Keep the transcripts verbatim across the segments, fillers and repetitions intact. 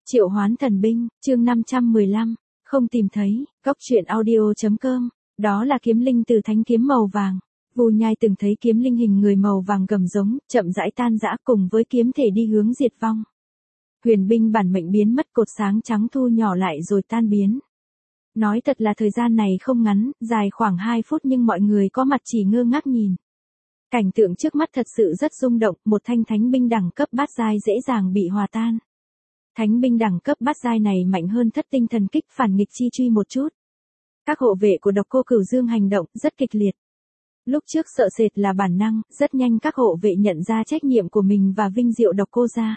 Triệu hoán thần binh, chương năm trăm mười lăm, không tìm thấy, góc truyện audio chấm com, đó là kiếm linh từ thánh kiếm màu vàng. Vu Nhai từng thấy kiếm linh hình người màu vàng gầm giống, chậm rãi tan rã cùng với kiếm thể đi hướng diệt vong. Huyền binh bản mệnh biến mất, cột sáng trắng thu nhỏ lại rồi tan biến. Nói thật là thời gian này không ngắn, dài khoảng hai phút nhưng mọi người có mặt chỉ ngơ ngác nhìn. Cảnh tượng trước mắt thật sự rất rung động, một thanh thánh binh đẳng cấp bát giai dễ dàng bị hòa tan. Thánh binh đẳng cấp bát giai này mạnh hơn thất tinh thần kích phản nghịch chi truy một chút. Các hộ vệ của Độc Cô Cửu Dương hành động rất kịch liệt. Lúc trước sợ sệt là bản năng, rất nhanh các hộ vệ nhận ra trách nhiệm của mình và vinh diệu Độc Cô gia.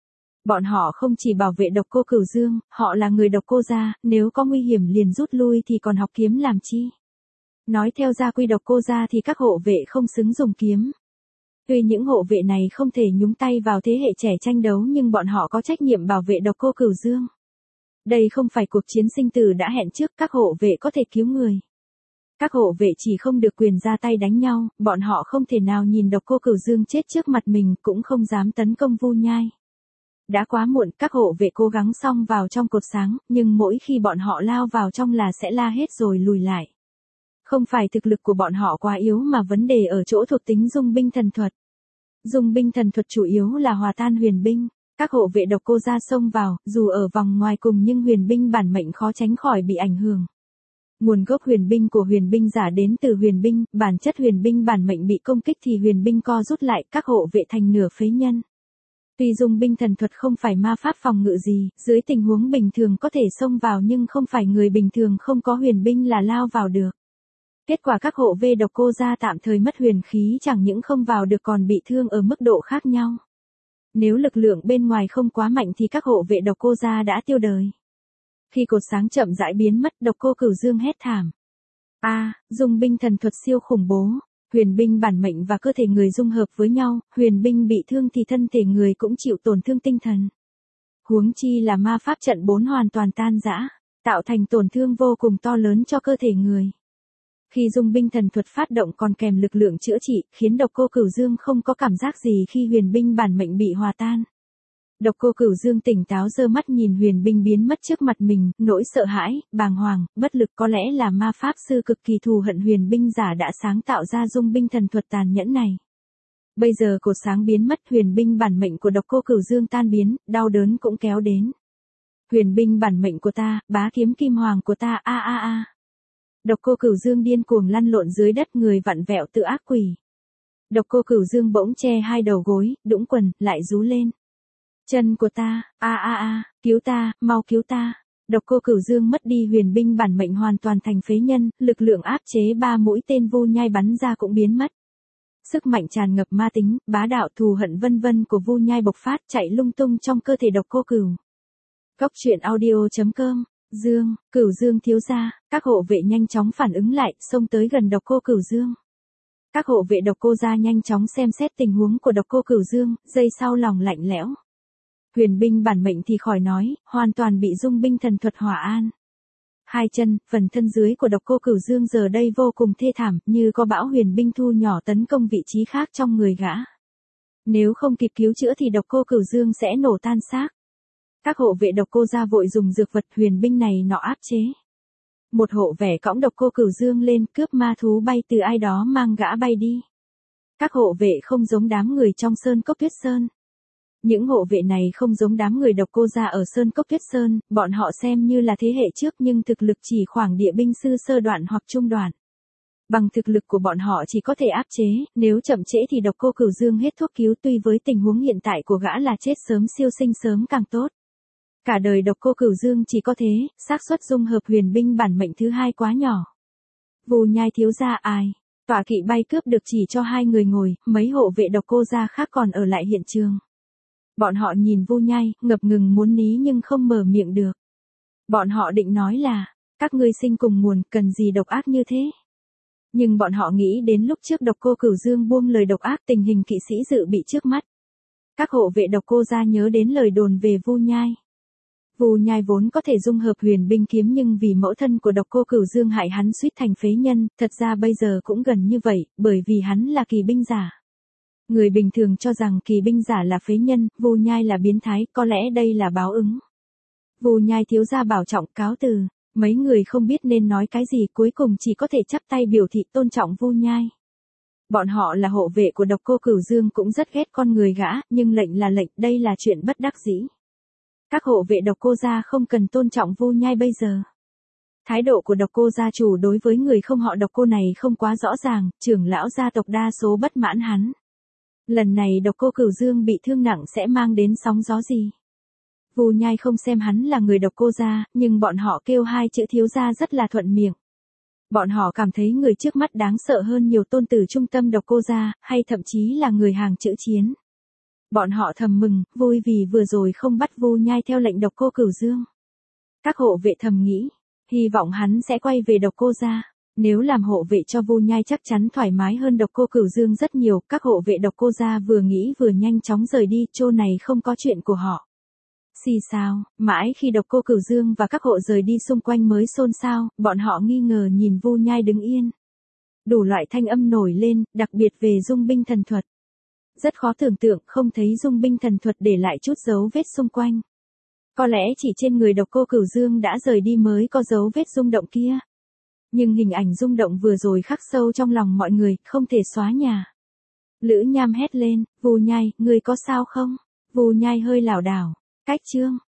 Bọn họ không chỉ bảo vệ Độc Cô Cửu Dương, họ là người Độc Cô gia, nếu có nguy hiểm liền rút lui thì còn học kiếm làm chi. Nói theo gia quy Độc Cô gia thì các hộ vệ không xứng dùng kiếm. Tuy những hộ vệ này không thể nhúng tay vào thế hệ trẻ tranh đấu nhưng bọn họ có trách nhiệm bảo vệ Độc Cô Cửu Dương. Đây không phải cuộc chiến sinh tử đã hẹn trước, các hộ vệ có thể cứu người. Các hộ vệ chỉ không được quyền ra tay đánh nhau, bọn họ không thể nào nhìn Độc Cô Cửu Dương chết trước mặt mình, cũng không dám tấn công Vu Nhai. Đã quá muộn, các hộ vệ cố gắng xông vào trong cột sáng, nhưng mỗi khi bọn họ lao vào trong là sẽ la hết rồi lùi lại. Không phải thực lực của bọn họ quá yếu mà vấn đề ở chỗ thuộc tính dung binh thần thuật. Dung binh thần thuật chủ yếu là hòa tan huyền binh. Các hộ vệ Độc Cô gia xông vào, dù ở vòng ngoài cùng nhưng huyền binh bản mệnh khó tránh khỏi bị ảnh hưởng. Nguồn gốc huyền binh của huyền binh giả đến từ huyền binh, bản chất huyền binh bản mệnh bị công kích thì huyền binh co rút lại, các hộ vệ thành nửa phế nhân. Tuy dung binh thần thuật không phải ma pháp phòng ngự gì, dưới tình huống bình thường có thể xông vào nhưng không phải người bình thường không có huyền binh là lao vào được. Kết quả các hộ vệ Độc Cô gia tạm thời mất huyền khí, chẳng những không vào được còn bị thương ở mức độ khác nhau. Nếu lực lượng bên ngoài không quá mạnh thì các hộ vệ Độc Cô gia đã tiêu đời. Khi cột sáng chậm rãi biến mất, Độc Cô Cửu Dương hét thảm. A, à, dung binh thần thuật siêu khủng bố, huyền binh bản mệnh và cơ thể người dung hợp với nhau, huyền binh bị thương thì thân thể người cũng chịu tổn thương tinh thần. Huống chi là ma pháp trận bốn hoàn toàn tan rã, tạo thành tổn thương vô cùng to lớn cho cơ thể người. Khi dung binh thần thuật phát động còn kèm lực lượng chữa trị, khiến Độc Cô Cửu Dương không có cảm giác gì khi huyền binh bản mệnh bị hòa tan. Độc Cô Cửu Dương tỉnh táo giơ mắt nhìn huyền binh biến mất trước mặt mình, nỗi sợ hãi, bàng hoàng, bất lực, có lẽ là ma pháp sư cực kỳ thù hận huyền binh giả đã sáng tạo ra dung binh thần thuật tàn nhẫn này. Bây giờ cột sáng biến mất, huyền binh bản mệnh của Độc Cô Cửu Dương tan biến, đau đớn cũng kéo đến. Huyền binh bản mệnh của ta, bá kiếm kim hoàng của ta, a a a. Độc Cô Cửu Dương điên cuồng lăn lộn dưới đất, người vặn vẹo tự ác quỷ. Độc Cô Cửu Dương bỗng che hai đầu gối, đũng quần, lại rú lên. Chân của ta, a a a, cứu ta, mau cứu ta. Độc Cô Cửu Dương mất đi huyền binh bản mệnh hoàn toàn thành phế nhân, lực lượng áp chế ba mũi tên Vu Nhai bắn ra cũng biến mất. Sức mạnh tràn ngập ma tính, bá đạo, thù hận vân vân của Vu Nhai bộc phát, chạy lung tung trong cơ thể Độc Cô Cửu. Góc truyện audio chấm com. Dương, Cửu Dương thiếu gia, các hộ vệ nhanh chóng phản ứng lại, xông tới gần Độc Cô Cửu Dương. Các hộ vệ Độc Cô gia nhanh chóng xem xét tình huống của Độc Cô Cửu Dương, giây sau lòng lạnh lẽo. Huyền binh bản mệnh thì khỏi nói, hoàn toàn bị dung binh thần thuật hỏa an. Hai chân, phần thân dưới của Độc Cô Cửu Dương giờ đây vô cùng thê thảm, như có bão huyền binh thu nhỏ tấn công vị trí khác trong người gã. Nếu không kịp cứu chữa thì Độc Cô Cửu Dương sẽ nổ tan xác. Các hộ vệ Độc Cô gia vội dùng dược vật huyền binh này nọ áp chế. Một hộ vệ cõng Độc Cô Cửu Dương lên, cướp ma thú bay từ ai đó mang gã bay đi. Các hộ vệ không giống đám người trong Sơn Cốc Tuyết Sơn. Những hộ vệ này không giống đám người Độc Cô gia ở Sơn Cốc Tuyết Sơn, bọn họ xem như là thế hệ trước nhưng thực lực chỉ khoảng địa binh sư sơ đoạn hoặc trung đoạn. Bằng thực lực của bọn họ chỉ có thể áp chế, nếu chậm trễ thì Độc Cô Cửu Dương hết thuốc cứu, tuy với tình huống hiện tại của gã là chết sớm siêu sinh sớm càng tốt. Cả đời Độc Cô Cửu Dương chỉ có thế, xác suất dung hợp huyền binh bản mệnh thứ hai quá nhỏ. Vu Nhai thiếu gia ai? Tọa kỵ bay cướp được chỉ cho hai người ngồi, mấy hộ vệ Độc Cô gia khác còn ở lại hiện trường. Bọn họ nhìn Vu Nhai, ngập ngừng muốn ní nhưng không mở miệng được. Bọn họ định nói là, các ngươi sinh cùng nguồn, cần gì độc ác như thế? Nhưng bọn họ nghĩ đến lúc trước Độc Cô Cửu Dương buông lời độc ác, tình hình kỵ sĩ dự bị trước mắt. Các hộ vệ Độc Cô gia nhớ đến lời đồn về Vu Nhai. Vu Nhai vốn có thể dung hợp huyền binh kiếm nhưng vì mẫu thân của Độc Cô Cửu Dương hại hắn suýt thành phế nhân, thật ra bây giờ cũng gần như vậy, bởi vì hắn là kỳ binh giả. Người bình thường cho rằng kỳ binh giả là phế nhân, Vu Nhai là biến thái, có lẽ đây là báo ứng. Vu Nhai thiếu gia bảo trọng cáo từ, mấy người không biết nên nói cái gì, cuối cùng chỉ có thể chắp tay biểu thị tôn trọng Vu Nhai. Bọn họ là hộ vệ của Độc Cô Cửu Dương cũng rất ghét con người gã, nhưng lệnh là lệnh, đây là chuyện bất đắc dĩ. Các hộ vệ Độc Cô gia không cần tôn trọng Vu Nhai bây giờ. Thái độ của Độc Cô gia chủ đối với người không họ Độc Cô này không quá rõ ràng, trưởng lão gia tộc đa số bất mãn hắn. Lần này Độc Cô Cửu Dương bị thương nặng sẽ mang đến sóng gió gì? Vu Nhai không xem hắn là người Độc Cô gia, nhưng bọn họ kêu hai chữ thiếu gia rất là thuận miệng. Bọn họ cảm thấy người trước mắt đáng sợ hơn nhiều tôn tử trung tâm Độc Cô gia, hay thậm chí là người hàng chữ chiến. Bọn họ thầm mừng, vui vì vừa rồi không bắt Vu Nhai theo lệnh Độc Cô Cửu Dương. Các hộ vệ thầm nghĩ, hy vọng hắn sẽ quay về Độc Cô gia. Nếu làm hộ vệ cho Vu Nhai chắc chắn thoải mái hơn Độc Cô Cửu Dương rất nhiều. Các hộ vệ Độc Cô gia vừa nghĩ vừa nhanh chóng rời đi, chỗ này không có chuyện của họ. Xì xào, mãi khi Độc Cô Cửu Dương và các hộ rời đi xung quanh mới xôn xao, bọn họ nghi ngờ nhìn Vu Nhai đứng yên. Đủ loại thanh âm nổi lên, đặc biệt về dung binh thần thuật. Rất khó tưởng tượng không thấy dung binh thần thuật để lại chút dấu vết xung quanh. Có lẽ chỉ trên người Độc Cô Cửu Dương đã rời đi mới có dấu vết rung động kia. Nhưng hình ảnh rung động vừa rồi khắc sâu trong lòng mọi người, không thể xóa nhòa. Lữ Nham hét lên, Vu Nhai, ngươi có sao không? Vu Nhai hơi lảo đảo, cách chương.